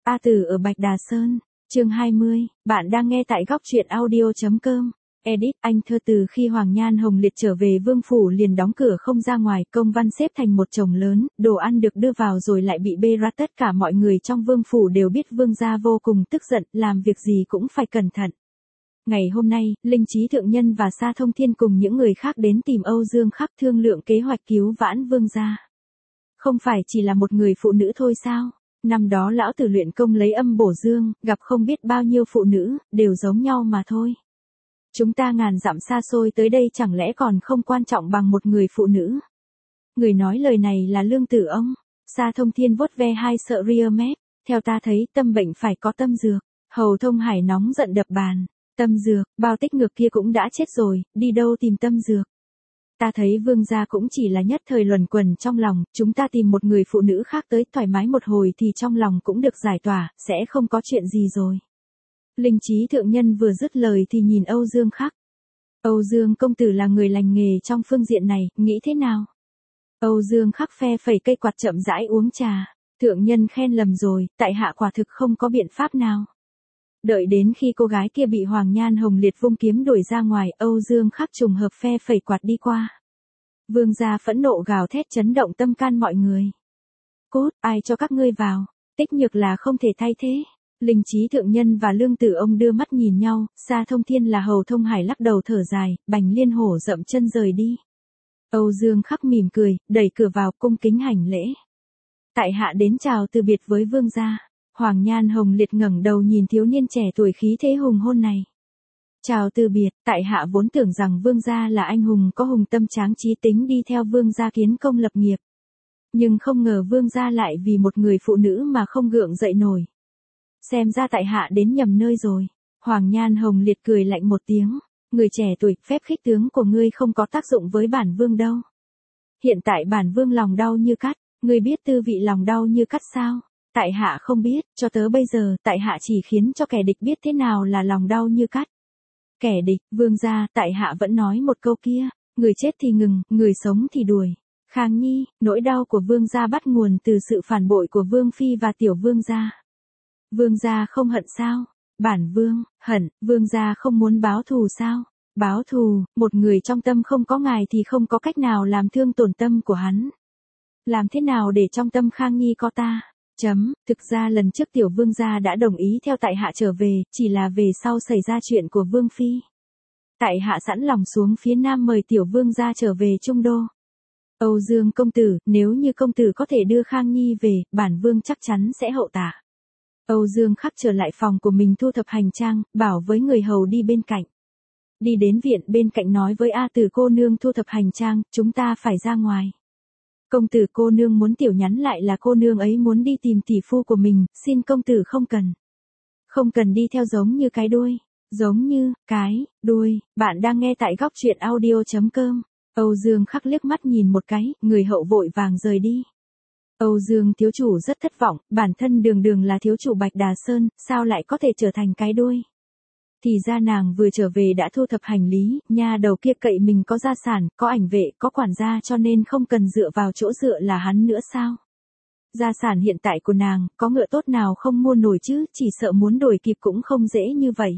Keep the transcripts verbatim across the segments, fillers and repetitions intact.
A Tử ở Bạch Đà Sơn, chương hai mươi, bạn đang nghe tại góc truyện audio.com. Edit, anh thơ từ khi Hoàng Nhan Hồng Liệt trở về vương phủ liền đóng cửa không ra ngoài, công văn xếp thành một chồng lớn, đồ ăn được đưa vào rồi lại bị bê ra, tất cả mọi người trong vương phủ đều biết vương gia vô cùng tức giận, làm việc gì cũng phải cẩn thận. Ngày hôm nay, Linh Trí Thượng Nhân và Sa Thông Thiên cùng những người khác đến tìm Âu Dương Khắc thương lượng kế hoạch cứu vãn vương gia. Không phải chỉ là một người phụ nữ thôi sao? Năm đó lão tử luyện công lấy âm bổ dương, gặp không biết bao nhiêu phụ nữ, đều giống nhau mà thôi. Chúng ta ngàn dặm xa xôi tới đây chẳng lẽ còn không quan trọng bằng một người phụ nữ. Người nói lời này là Lương Tử ông. Sa Thông Thiên vuốt ve hai sợi ria mép, theo ta thấy tâm bệnh phải có tâm dược. Hầu Thông Hải nóng giận đập bàn. Tâm dược, bao tích ngược kia cũng đã chết rồi, đi đâu tìm tâm dược. Ta thấy vương gia cũng chỉ là nhất thời luẩn quẩn trong lòng, chúng ta tìm một người phụ nữ khác tới thoải mái một hồi thì trong lòng cũng được giải tỏa, sẽ không có chuyện gì rồi. Linh Trí Thượng Nhân vừa dứt lời thì nhìn Âu Dương Khắc. Âu Dương công tử là người lành nghề trong phương diện này, nghĩ thế nào? Âu Dương Khắc phe phẩy cây quạt chậm rãi uống trà. Thượng Nhân khen lầm rồi, tại hạ quả thực không có biện pháp nào. Đợi đến khi cô gái kia bị Hoàng Nhan Hồng Liệt vung kiếm đuổi ra ngoài, Âu Dương Khắc trùng hợp phe phẩy quạt đi qua. Vương gia phẫn nộ gào thét chấn động tâm can mọi người. Cốt, ai cho các ngươi vào? Tích nhược là không thể thay thế. Linh Trí Thượng Nhân và Lương Tử ông đưa mắt nhìn nhau, Sa Thông Thiên là Hầu Thông Hải lắc đầu thở dài, Bành Liên Hổ dậm chân rời đi. Âu Dương Khắc mỉm cười, đẩy cửa vào cung kính hành lễ. Tại hạ đến chào từ biệt với vương gia. Hoàng Nhan Hồng Liệt ngẩng đầu nhìn thiếu niên trẻ tuổi khí thế hùng hôn này. Chào từ biệt, tại hạ vốn tưởng rằng vương gia là anh hùng có hùng tâm tráng trí tính đi theo vương gia kiến công lập nghiệp. Nhưng không ngờ vương gia lại vì một người phụ nữ mà không gượng dậy nổi. Xem ra tại hạ đến nhầm nơi rồi. Hoàng Nhan Hồng Liệt cười lạnh một tiếng. Người trẻ tuổi, phép khích tướng của ngươi không có tác dụng với bản vương đâu. Hiện tại bản vương lòng đau như cắt, ngươi biết tư vị lòng đau như cắt sao? Tại hạ không biết, cho tới bây giờ, tại hạ chỉ khiến cho kẻ địch biết thế nào là lòng đau như cắt. Kẻ địch, vương gia, tại hạ vẫn nói một câu kia, người chết thì ngừng, người sống thì đuổi. Khang Nhi, nỗi đau của vương gia bắt nguồn từ sự phản bội của vương phi và tiểu vương gia. Vương gia không hận sao? Bản vương, hận, vương gia không muốn báo thù sao? Báo thù, một người trong tâm không có ngài thì không có cách nào làm thương tổn tâm của hắn. Làm thế nào để trong tâm Khang Nhi có ta? Chấm, thực ra lần trước tiểu vương gia đã đồng ý theo tại hạ trở về, chỉ là về sau xảy ra chuyện của vương phi. Tại hạ sẵn lòng xuống phía nam mời tiểu vương gia trở về Trung Đô. Âu Dương công tử, nếu như công tử có thể đưa Khang Nhi về, bản vương chắc chắn sẽ hậu tạ. Âu Dương Khắc trở lại phòng của mình thu thập hành trang, bảo với người hầu đi bên cạnh. Đi đến viện bên cạnh nói với A Tử cô nương thu thập hành trang, chúng ta phải ra ngoài. Công tử cô nương muốn tiểu nhắn lại là cô nương ấy muốn đi tìm tỷ phu của mình, xin công tử không cần. Không cần đi theo giống như cái đuôi. Giống như, cái, đuôi, bạn đang nghe tại góc truyện audio.com. Âu Dương Khắc liếc mắt nhìn một cái, người hậu vội vàng rời đi. Âu Dương thiếu chủ rất thất vọng, bản thân đường đường là thiếu chủ Bạch Đà Sơn, sao lại có thể trở thành cái đuôi. Thì ra nàng vừa trở về đã thu thập hành lý, nha đầu kia cậy mình có gia sản, có ảnh vệ, có quản gia cho nên không cần dựa vào chỗ dựa là hắn nữa sao. Gia sản hiện tại của nàng, có ngựa tốt nào không mua nổi chứ, chỉ sợ muốn đổi kịp cũng không dễ như vậy.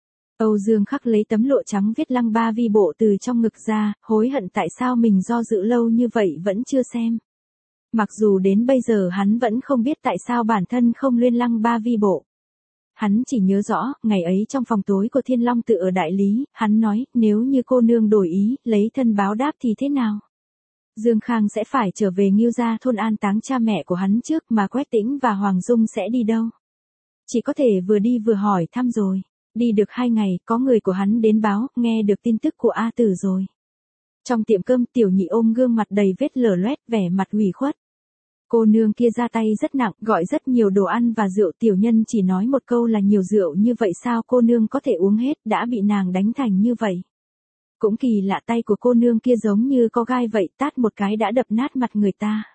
Âu Dương Khắc lấy tấm lụa trắng viết Lăng Ba Vi Bộ từ trong ngực ra, hối hận tại sao mình do dự lâu như vậy vẫn chưa xem. Mặc dù đến bây giờ hắn vẫn không biết tại sao bản thân không luyện Lăng Ba Vi Bộ. Hắn chỉ nhớ rõ, ngày ấy trong phòng tối của Thiên Long Tự ở Đại Lý, hắn nói, nếu như cô nương đổi ý, lấy thân báo đáp thì thế nào? Dương Khang sẽ phải trở về Ngưu Gia thôn an táng cha mẹ của hắn trước mà Quách Tĩnh và Hoàng Dung sẽ đi đâu? Chỉ có thể vừa đi vừa hỏi thăm rồi. Đi được hai ngày, có người của hắn đến báo, nghe được tin tức của A Tử rồi. Trong tiệm cơm tiểu nhị ôm gương mặt đầy vết lở loét vẻ mặt ủy khuất. Cô nương kia ra tay rất nặng, gọi rất nhiều đồ ăn và rượu, tiểu nhân chỉ nói một câu là nhiều rượu như vậy sao cô nương có thể uống hết, đã bị nàng đánh thành như vậy. Cũng kỳ lạ, tay của cô nương kia giống như có gai vậy, tát một cái đã đập nát mặt người ta.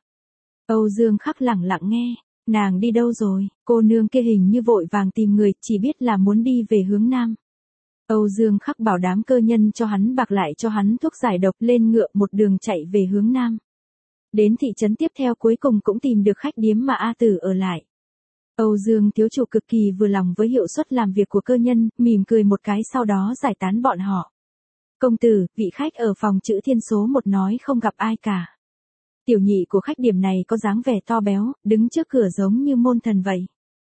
Âu Dương Khắc lẳng lặng nghe, nàng đi đâu rồi, cô nương kia hình như vội vàng tìm người, chỉ biết là muốn đi về hướng nam. Âu Dương Khắc bảo đám cơ nhân cho hắn bạc lại cho hắn thuốc giải độc, lên ngựa một đường chạy về hướng nam. Đến thị trấn tiếp theo cuối cùng cũng tìm được khách điếm mà A Tử ở lại. Âu Dương thiếu chủ cực kỳ vừa lòng với hiệu suất làm việc của cơ nhân, mỉm cười một cái sau đó giải tán bọn họ. Công tử, vị khách ở phòng chữ thiên số một nói không gặp ai cả. Tiểu nhị của khách điểm này có dáng vẻ to béo, đứng trước cửa giống như môn thần vậy.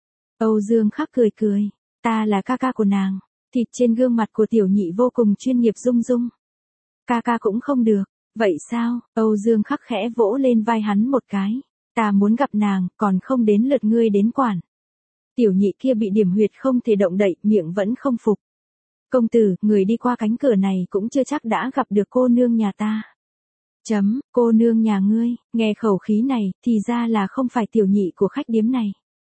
Âu Dương Khắc cười cười, ta là ca ca của nàng. Thịt trên gương mặt của tiểu nhị vô cùng chuyên nghiệp rung rung. Ca ca cũng không được, vậy sao? Âu Dương Khắc khẽ vỗ lên vai hắn một cái. Ta muốn gặp nàng, còn không đến lượt ngươi đến quản. Tiểu nhị kia bị điểm huyệt không thể động đậy, miệng vẫn không phục. Công tử, người đi qua cánh cửa này cũng chưa chắc đã gặp được cô nương nhà ta. Chấm, cô nương nhà ngươi, nghe khẩu khí này, thì ra là không phải tiểu nhị của khách điếm này.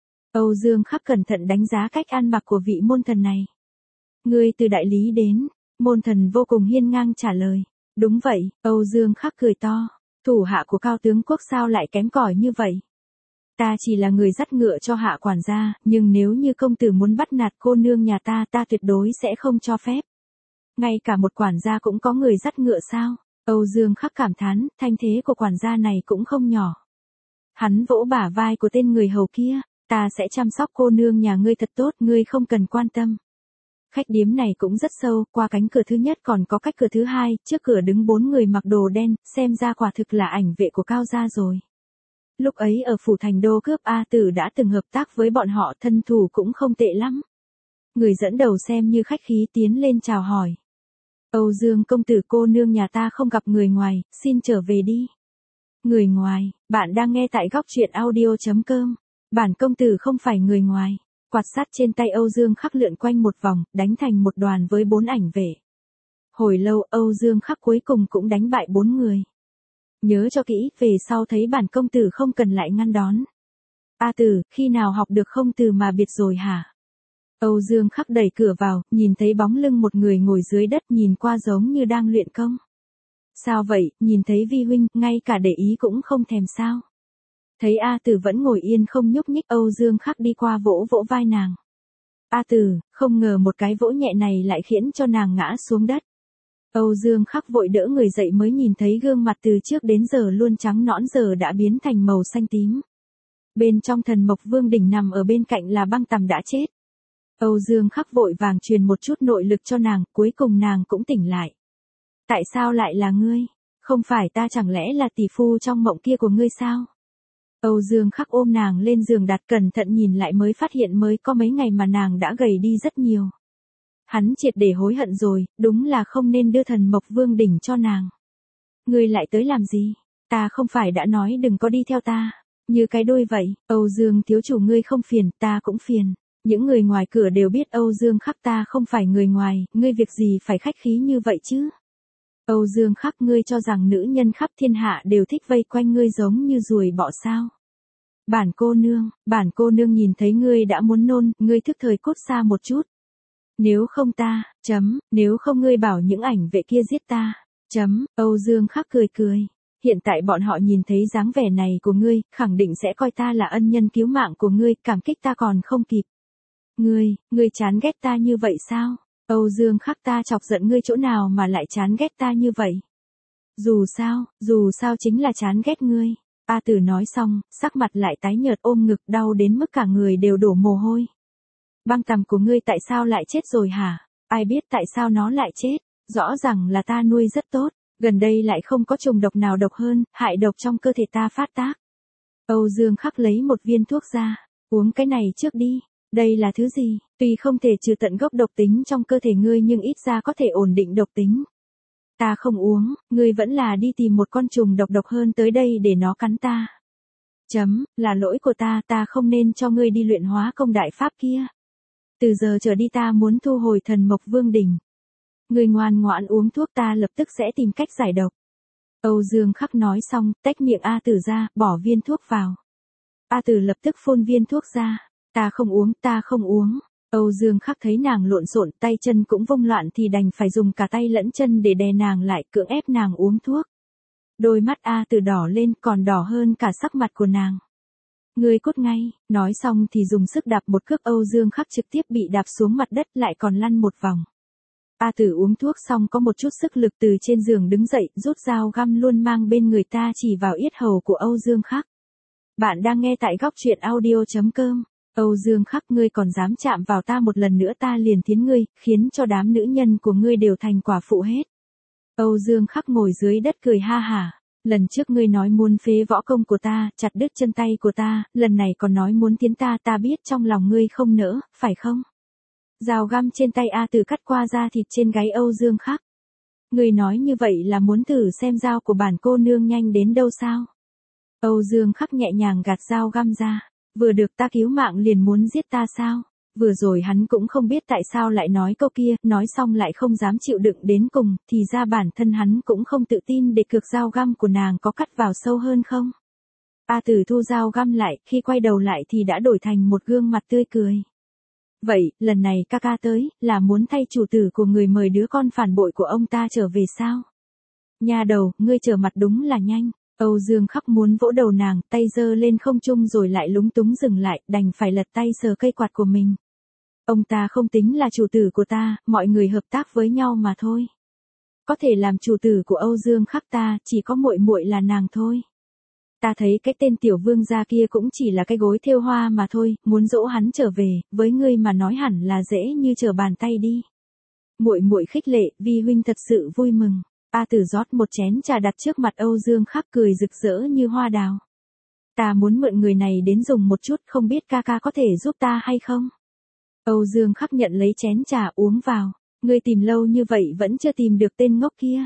Âu Dương Khắc cẩn thận đánh giá cách ăn mặc của vị môn thần này. Ngươi từ đại lý đến, môn thần vô cùng hiên ngang trả lời. Đúng vậy, Âu Dương Khắc cười to. Thủ hạ của cao tướng quốc sao lại kém cỏi như vậy? Ta chỉ là người dắt ngựa cho hạ quản gia, nhưng nếu như công tử muốn bắt nạt cô nương nhà ta, ta tuyệt đối sẽ không cho phép. Ngay cả một quản gia cũng có người dắt ngựa sao? Âu Dương Khắc cảm thán, thanh thế của quản gia này cũng không nhỏ. Hắn vỗ bả vai của tên người hầu kia, ta sẽ chăm sóc cô nương nhà ngươi thật tốt, ngươi không cần quan tâm. Khách điếm này cũng rất sâu, qua cánh cửa thứ nhất còn có cách cửa thứ hai, trước cửa đứng bốn người mặc đồ đen, xem ra quả thực là ảnh vệ của Cao gia rồi. Lúc ấy ở phủ thành đô cướp A Tử đã từng hợp tác với bọn họ, thân thủ cũng không tệ lắm. Người dẫn đầu xem như khách khí tiến lên chào hỏi. Âu Dương công tử, cô nương nhà ta không gặp người ngoài, xin trở về đi. Người ngoài, bạn đang nghe tại góc truyện audio chấm com. Bản công tử không phải người ngoài. Quạt sắt trên tay Âu Dương Khắc lượn quanh một vòng, đánh thành một đoàn với bốn ảnh vệ. Hồi lâu Âu Dương Khắc cuối cùng cũng đánh bại bốn người. Nhớ cho kỹ, về sau thấy bản công tử không cần lại ngăn đón. A Tử, khi nào học được không từ mà biệt rồi hả? Âu Dương Khắc đẩy cửa vào, nhìn thấy bóng lưng một người ngồi dưới đất, nhìn qua giống như đang luyện công. Sao vậy, nhìn thấy vi huynh, ngay cả để ý cũng không thèm sao? Thấy A Tử vẫn ngồi yên không nhúc nhích, Âu Dương Khắc đi qua vỗ vỗ vai nàng. A Tử, không ngờ một cái vỗ nhẹ này lại khiến cho nàng ngã xuống đất. Âu Dương Khắc vội đỡ người dậy mới nhìn thấy gương mặt từ trước đến giờ luôn trắng nõn giờ đã biến thành màu xanh tím. Bên trong Thần Mộc Vương đỉnh nằm ở bên cạnh là Băng Tầm đã chết. Âu Dương Khắc vội vàng truyền một chút nội lực cho nàng, cuối cùng nàng cũng tỉnh lại. Tại sao lại là ngươi? Không phải ta chẳng lẽ là tỷ phu trong mộng kia của ngươi sao? Âu Dương Khắc ôm nàng lên giường đặt cẩn thận nhìn lại mới phát hiện mới có mấy ngày mà nàng đã gầy đi rất nhiều. Hắn triệt để hối hận rồi, đúng là không nên đưa Thần Mộc Vương đỉnh cho nàng. Ngươi lại tới làm gì? Ta không phải đã nói đừng có đi theo ta. Như cái đôi vậy, Âu Dương thiếu chủ ngươi không phiền, ta cũng phiền. Những người ngoài cửa đều biết Âu Dương Khắc ta không phải người ngoài, ngươi việc gì phải khách khí như vậy chứ? Âu Dương Khắc, ngươi cho rằng nữ nhân khắp thiên hạ đều thích vây quanh ngươi giống như ruồi bọ sao? Bản cô nương, bản cô nương nhìn thấy ngươi đã muốn nôn, ngươi thức thời cút xa một chút. Nếu không ta, chấm, nếu không ngươi bảo những ảnh vệ kia giết ta, chấm, Âu Dương Khắc cười cười. Hiện tại bọn họ nhìn thấy dáng vẻ này của ngươi, khẳng định sẽ coi ta là ân nhân cứu mạng của ngươi, cảm kích ta còn không kịp. Ngươi, ngươi chán ghét ta như vậy sao? Âu Dương Khắc, ta chọc giận ngươi chỗ nào mà lại chán ghét ta như vậy? Dù sao, dù sao chính là chán ghét ngươi. A Tử nói xong, sắc mặt lại tái nhợt ôm ngực đau đến mức cả người đều đổ mồ hôi. Băng Tầm của ngươi tại sao lại chết rồi hả? Ai biết tại sao nó lại chết? Rõ ràng là ta nuôi rất tốt, gần đây lại không có trùng độc nào độc hơn, hại độc trong cơ thể ta phát tác. Âu Dương Khắc lấy một viên thuốc ra, uống cái này trước đi. Đây là thứ gì? Tuy không thể trừ tận gốc độc tính trong cơ thể ngươi nhưng ít ra có thể ổn định độc tính. Ta không uống, ngươi vẫn là đi tìm một con trùng độc độc hơn tới đây để nó cắn ta. Chấm, là lỗi của ta, ta không nên cho ngươi đi luyện hóa công đại pháp kia. Từ giờ trở đi ta muốn thu hồi Thần Mộc Vương đỉnh. Ngươi ngoan ngoãn uống thuốc, ta lập tức sẽ tìm cách giải độc. Âu Dương Khắc nói xong, tách miệng A Tử ra, bỏ viên thuốc vào. A Tử lập tức phun viên thuốc ra. Ta không uống, ta không uống. Âu Dương Khắc thấy nàng lộn xộn, tay chân cũng vung loạn thì đành phải dùng cả tay lẫn chân để đè nàng lại, cưỡng ép nàng uống thuốc. Đôi mắt A Tử đỏ lên, còn đỏ hơn cả sắc mặt của nàng. Ngươi cút ngay, nói xong thì dùng sức đạp một cước, Âu Dương Khắc trực tiếp bị đạp xuống mặt đất lại còn lăn một vòng. A Tử uống thuốc xong có một chút sức lực từ trên giường đứng dậy, rút dao găm luôn mang bên người ta chỉ vào yết hầu của Âu Dương Khắc. Bạn đang nghe tại góc truyện audio chấm com. Âu Dương Khắc, ngươi còn dám chạm vào ta một lần nữa ta liền thiến ngươi, khiến cho đám nữ nhân của ngươi đều thành quả phụ hết. Âu Dương Khắc ngồi dưới đất cười ha hả. Lần trước ngươi nói muốn phế võ công của ta, chặt đứt chân tay của ta, lần này còn nói muốn thiến ta, ta biết trong lòng ngươi không nỡ, phải không? Dao găm trên tay A Tử cắt qua da thịt trên gáy Âu Dương Khắc. Ngươi nói như vậy là muốn thử xem dao của bản cô nương nhanh đến đâu sao? Âu Dương Khắc nhẹ nhàng gạt dao găm ra. Vừa được ta cứu mạng liền muốn giết ta sao? Vừa rồi hắn cũng không biết tại sao lại nói câu kia, nói xong lại không dám chịu đựng đến cùng, thì ra bản thân hắn cũng không tự tin để cược dao găm của nàng có cắt vào sâu hơn không. A Tử thu dao găm lại, khi quay đầu lại thì đã đổi thành một gương mặt tươi cười. Vậy, lần này ca ca tới, là muốn thay chủ tử của người mời đứa con phản bội của ông ta trở về sao? Nha đầu, ngươi trở mặt đúng là nhanh. Âu Dương Khắc muốn vỗ đầu nàng, tay giơ lên không trung rồi lại lúng túng dừng lại, đành phải lật tay sờ cây quạt của mình. Ông ta không tính là chủ tử của ta, mọi người hợp tác với nhau mà thôi. Có thể làm chủ tử của Âu Dương Khắc ta, chỉ có muội muội là nàng thôi. Ta thấy cái tên tiểu vương gia kia cũng chỉ là cái gối thêu hoa mà thôi, muốn dỗ hắn trở về, với ngươi mà nói hẳn là dễ như trở bàn tay đi. Muội muội khích lệ, vi huynh thật sự vui mừng. A Tử rót một chén trà đặt trước mặt Âu Dương Khắc cười rực rỡ như hoa đào. Ta muốn mượn người này đến dùng một chút, không biết ca ca có thể giúp ta hay không? Âu Dương Khắc nhận lấy chén trà uống vào. Ngươi tìm lâu như vậy vẫn chưa tìm được tên ngốc kia.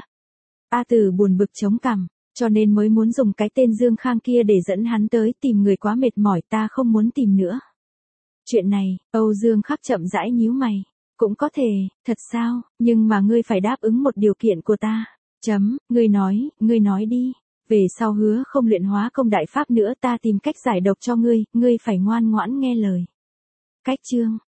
A Tử buồn bực chống cằm, cho nên mới muốn dùng cái tên Dương Khang kia để dẫn hắn tới, tìm người quá mệt mỏi, ta không muốn tìm nữa. Chuyện này, Âu Dương Khắc chậm rãi nhíu mày. Cũng có thể, thật sao, nhưng mà ngươi phải đáp ứng một điều kiện của ta. Chấm, ngươi nói, ngươi nói đi. Về sau hứa không luyện hóa công đại pháp nữa, ta tìm cách giải độc cho ngươi, ngươi phải ngoan ngoãn nghe lời. Cách chương